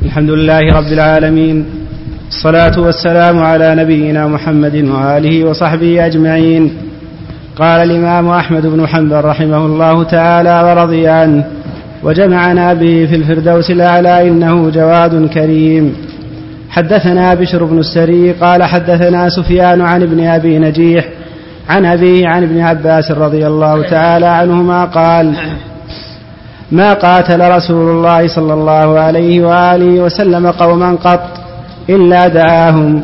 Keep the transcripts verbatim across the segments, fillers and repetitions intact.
الحمد لله رب العالمين، الصلاة والسلام على نبينا محمد وآله وصحبه أجمعين. قال الإمام أحمد بن حنبل رحمه الله تعالى ورضي عنه: وجمعنا به في الفردوس الأعلى إنه جواد كريم. حدثنا بشر بن السري قال حدثنا سفيان عن ابن أبي نجيح عن أبيه عن ابن عباس رضي الله تعالى عنهما قال: ما قاتل رسول الله صلى الله عليه وآله وسلم قوما قط إلا دعاهم.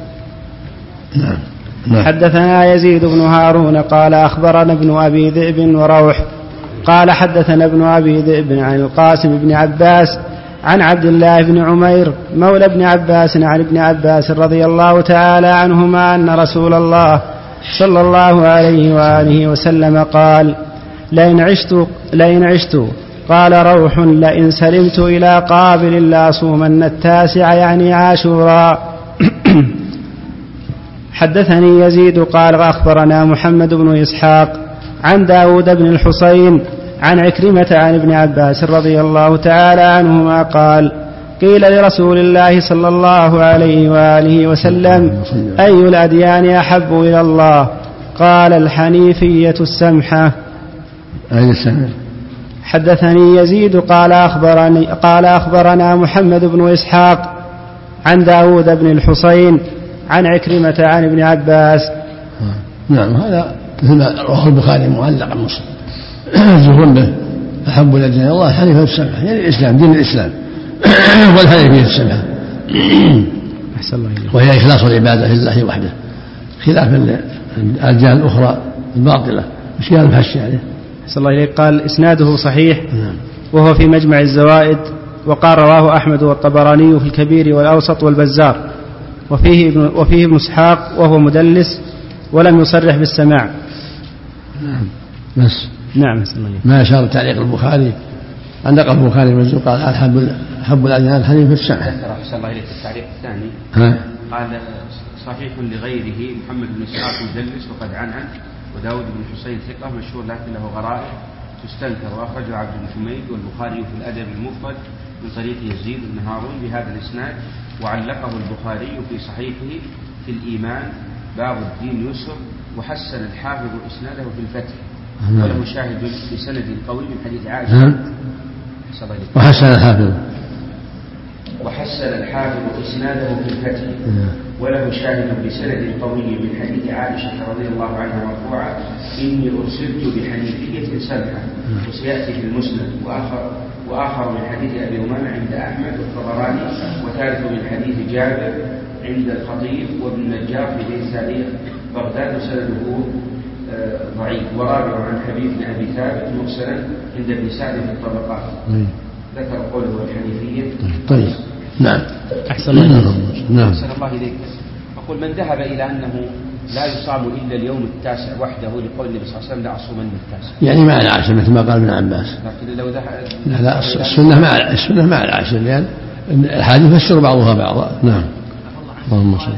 حدثنا يزيد بن هارون قال أخبرنا ابن أبي ذئب وروح قال حدثنا ابن أبي ذئب عن القاسم بن عباس عن عبد الله بن عمير مولى ابن عباس عن ابن عباس رضي الله تعالى عنهما أن رسول الله صلى الله عليه وآله وسلم قال: لئن عشت, لئن عشت قال روح لئن سلمت إلى قابل لأصومن التاسع يعني عاشوراء. حدثني يزيد قال أخبرنا محمد بن إسحاق عن داود بن الحصين عن عكرمة عن ابن عباس رضي الله تعالى عنهما قال: قيل لرسول الله صلى الله عليه وآله وسلم: أي الأديان أحب إلى الله؟ قال: الحنيفية السمحة. أي السمحة. حدثني يزيد قال أخبرني قال أخبرنا محمد بن إسحاق عن داود بن الحصين عن عكرمة عن ابن عباس. نعم، هذا مثل رواه البخاري معلقا مسلم يقول به: أحب الأديان الله الحنيفية السمحة، يعني الإسلام، دين الإسلام والحنيفية السمحة، وهي إخلاص العبادة لله وحده، خلاف الأديان الأخرى الباطلة. مش قال الحشي عليه؟ صلى الله عليه. قال إسناده صحيح وهو في مجمع الزوائد، وقال رواه أحمد والطبراني في الكبير والأوسط والبزار، وفيه ابن, وفيه ابن إسحاق وهو مدلس ولم يصرح بالسماع. نعم بس نعم ما أشار تعليق البخاري عند البخاري مجزوم قال: أحب أحب الأديان الحنيفية السمحة. أحسن الله إليك. التعليق الثاني ها؟ قال: صحيح لغيره محمد بن إسحاق مدلس وقد عنعن، وداود بن حسين ثقة مشهور لكن له غرائب تستنكر، وأخرجه عبد بن حميد والبخاري في الأدب المفرد من طريق يزيد بن هارون بهذا الإسناد، وعلقه البخاري في صحيحه في الإيمان باب الدين يسر، وحسن الحافظ إسناده في الفتح، وله شاهد بسند قوي من حديث عائشة. وحسن الحافظ وحسن الحافظ إسناده في الفتح، وله شاهد بسند قوي من حديث عائشة رضي الله عنها مرفوعة: إني أرسلت بحنيفية سمحة. وسيأتي في المسند. وآخر, وآخر من حديث أبي أمامة عند أحمد والطبراني، وثالث من حديث جابر عند الخطيب وابن النجار في بيت تاريخ بغداد وسنده ضعيف. ورابع عن حبيب بن أبي ثابت مرسلا عند ابن سعد في الطبقات، ذكر قوله الحنيفية. طيب نعم. أحسن الله. نعم. أحسن الله إليك. أقول: من ذهب إلى أنه لا يصام إلا اليوم التاسع وحده لقول النبي صلى الله عليه وسلم: لا أصومن التاسع، يعني مع العاشر مثل ما قال ابن عباس. لكن لو ذهب لا, لا السنة مع السنة مع العاشر، لأن الحديث يفسر بعضها بعضا. نعم. اللهم صل.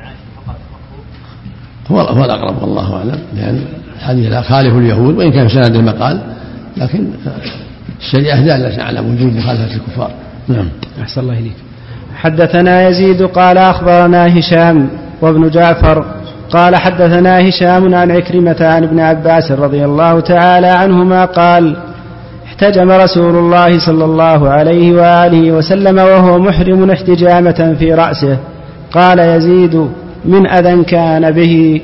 هو هو الأقرب والله أعلم، لأن الحديث لا خالف اليهود وإن كان سند المقال، لكن الشريعة دالة على وجود مخالفة الكفار. نعم. أحسن الله إليك. حدثنا يزيد قال أخبرنا هشام وابن جعفر قال حدثنا هشام عن عكرمة عن ابن عباس رضي الله تعالى عنهما قال: احتجم رسول الله صلى الله عليه وآله وسلم وهو محرم احتجامة في رأسه. قال يزيد: من أذى كان به.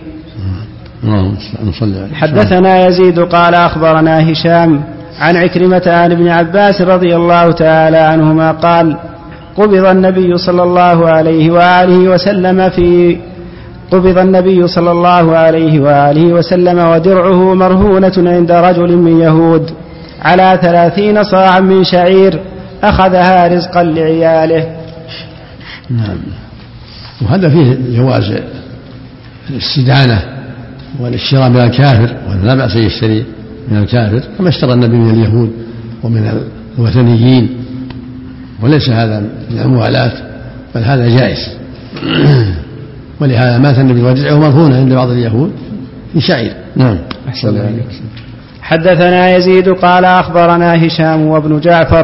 حدثنا يزيد قال أخبرنا هشام عن عكرمة عن ابن عباس رضي الله تعالى عنهما قال: قبض النبي صلى الله عليه وآله وسلم في قبض النبي صلى الله عليه وآله وسلم ودرعه مرهونة عند رجل من يهود على ثلاثين صاعا من شعير أخذها رزقا لعياله. نعم. وهذا فيه جواز الاستدانة والاشتراء من الكافر، ولا بأس يشتري من الكافر كما اشترى النبي من اليهود ومن الوثنيين، وليس هذا من الموالاة بل هذا جائز. ولهذا مات النبي ودرعه مرهونة عند بعض اليهود في شعير. نعم. حدثنا يزيد قال أخبرنا هشام وابن جعفر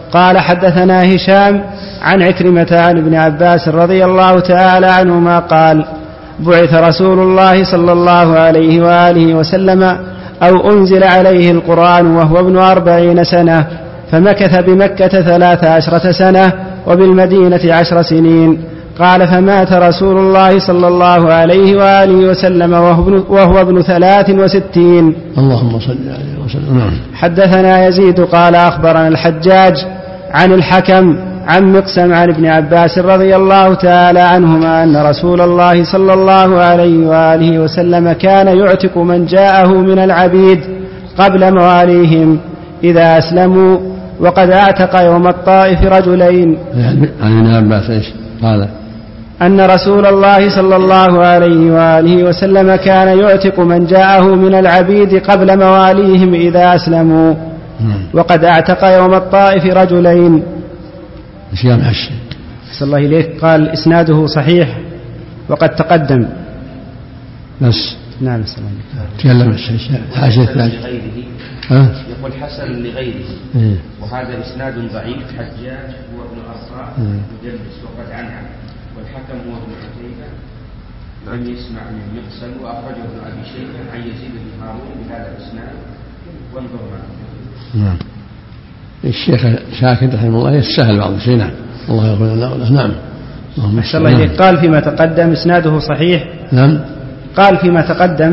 قال حدثنا هشام عن عكرمة عن ابن عباس رضي الله تعالى عنهما قال بعث رسول الله صلى الله عليه وآله وسلم أو أنزل عليه القرآن وهو ابن أربعين سنة فمكث بمكة ثلاث عشرة سنة وبالمدينة عشر سنين. قال فمات رسول الله صلى الله عليه وآله وسلم وهو ابن ثلاث وستين. اللهم صل عليه وسلم. حدثنا يزيد قال أخبرنا الحجاج عن الحكم عن مقسم عن ابن عباس رضي الله تعالى عنهما أن رسول الله صلى الله عليه وآله وسلم كان يعتق من جاءه من العبيد قبل مواليهم إذا أسلموا، وقد أعتق يوم الطائف رجلين. عن ابن عباس ايش قال؟ أن رسول الله صلى الله عليه وآله وسلم كان يعتق من جاءه من العبيد قبل مواليهم إذا أسلموا، وقد أعتق يوم الطائف رجلين. صيام حش. صلى الله إليك. قال إسناده صحيح وقد تقدم. بس. نعم صلى الله عليه وسلم. تكلم الشيخ حاشية الثاني. يقول حسن لغيره. إيه؟ وهذا إسناد ضعيف. حجاج هو ابن أرطاء مدلس وقد عنعن، والحكم هو ابن عتيبة لم يسمع من مقسم، وأخرجه ابن أبي شيبة عن يزيد بن هارون بهذا الإسناد. وانظر معه. نعم. الشيخ شاكر رحمه الله يستاهل بعض الشيء. نعم. الله يغفر لنا وله. نعم. أحسن الله إليك. قال فيما تقدم إسناده صحيح. نعم. قال فيما تقدم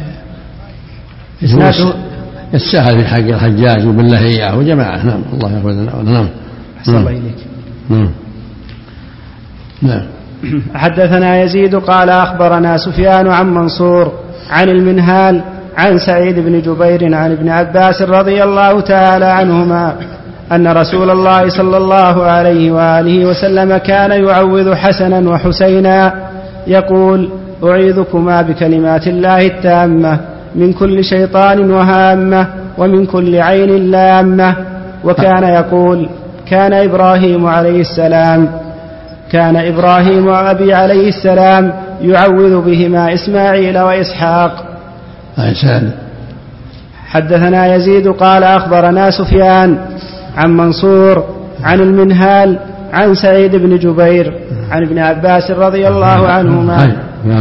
إسناده يستاهل في حق الحجاج وباللهية وجماعة. نعم. الله يغفر لنا وله. نعم. أحسن الله إليك. نعم. نعم. حدثنا يزيد قال أخبرنا سفيان عن منصور عن المنهال عن سعيد بن جبير عن ابن عباس رضي الله تعالى عنهما أن رسول الله صلى الله عليه وآله وسلم كان يعوذ حسنا وحسينا يقول أعيذكما بكلمات الله التامة من كل شيطان وهامة ومن كل عين لامة. وكان يقول كان إبراهيم عليه السلام كان إبراهيم وأبي عليه السلام يعوذ بهما إسماعيل وإسحاق. حدثنا يزيد قال أخبرنا سفيان عن منصور عن المنهال عن سعيد بن جبير عن ابن عباس رضي الله عنهما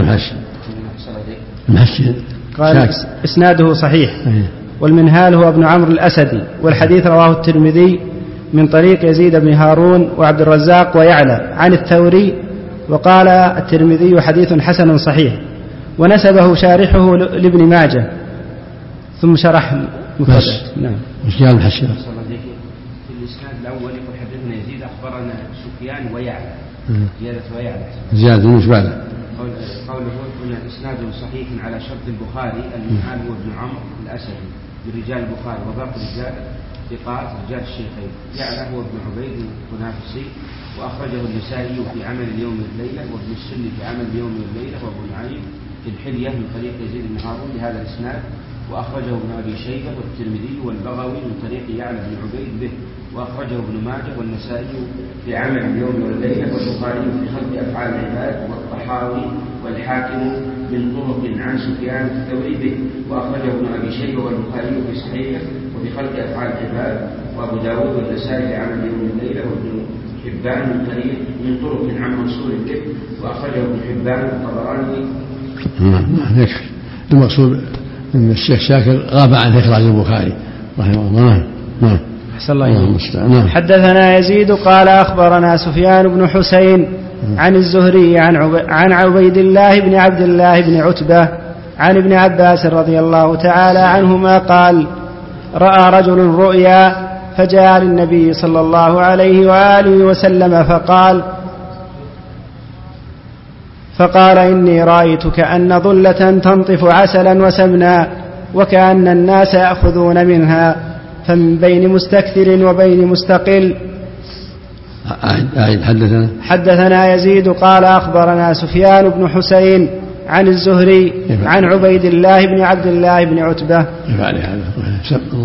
قال إسناده صحيح. والمنهال هو ابن عمرو الأسدي، والحديث رواه الترمذي من طريق يزيد بن هارون وعبد الرزاق ويعلى عن الثوري، وقال الترمذي حديث حسن صحيح، ونسبه شارحه لابن ماجه ثم شرح مفرد. نعم. مش قال الحشية. في الإسناد الأول يقول حدثنا يزيد أخبرنا سفيان ويعلى. زيادة ويعلى. زيادة مش بعد. قوله هنا إسناد صحيح على شرط البخاري. المنهال هو ابن عمرو الأسدي برجال البخاري، وباقي الرجال ثقات رجال الشيخين. يعلى هو ابن عبيد القنافسي، وأخرجه النسائي في عمل اليوم والليلة، وابن السني في عمل اليوم والليلة، وابو نعيم في الحلية من طريق يزيد بن هارون بهذا الإسناد، وأخرجه ابن أبي شيبة والترمذي والبغوي من طريق يعلى بن عبيد به، وأخرجه ابن ماجه والنسائي في عمل اليوم والليلة، والبخاري في خلق أفعال العباد، والطحاوي والحاكم من طرق عن سفيان الثوري به، وأخرجه ابن أبي شيبة والبخاري في صحيحه وفي خلق أفعال العباد، وأبو داود والنسائي في عمل اليوم والليلة، وابن حبان من طريق من طرق عن منصور به، وأخرجه ابن حبان والطبراني. نعم. يكفي. المقصود أن الشيخ شاكر غاب عن إخراج البخاري رحمه الله. نعم. أحسن الله. حدثنا يزيد قال أخبرنا سفيان بن حسين عن الزهري عن عبيد الله بن عبد الله بن عتبة عن ابن عباس رضي الله تعالى عنهما قال رأى رجل رؤيا فجاء للنبي صلى الله عليه وآله وسلم فقال فقال إني رأيت كأن ضلة تنطف عسلا وسمنا، وكأن الناس يأخذون منها، فمن بين مستكثر وبين مستقل. حدثنا حدثنا يزيد قال أخبرنا سفيان بن حسين عن الزهري عن عبيد الله بن عبد الله بن عتبة.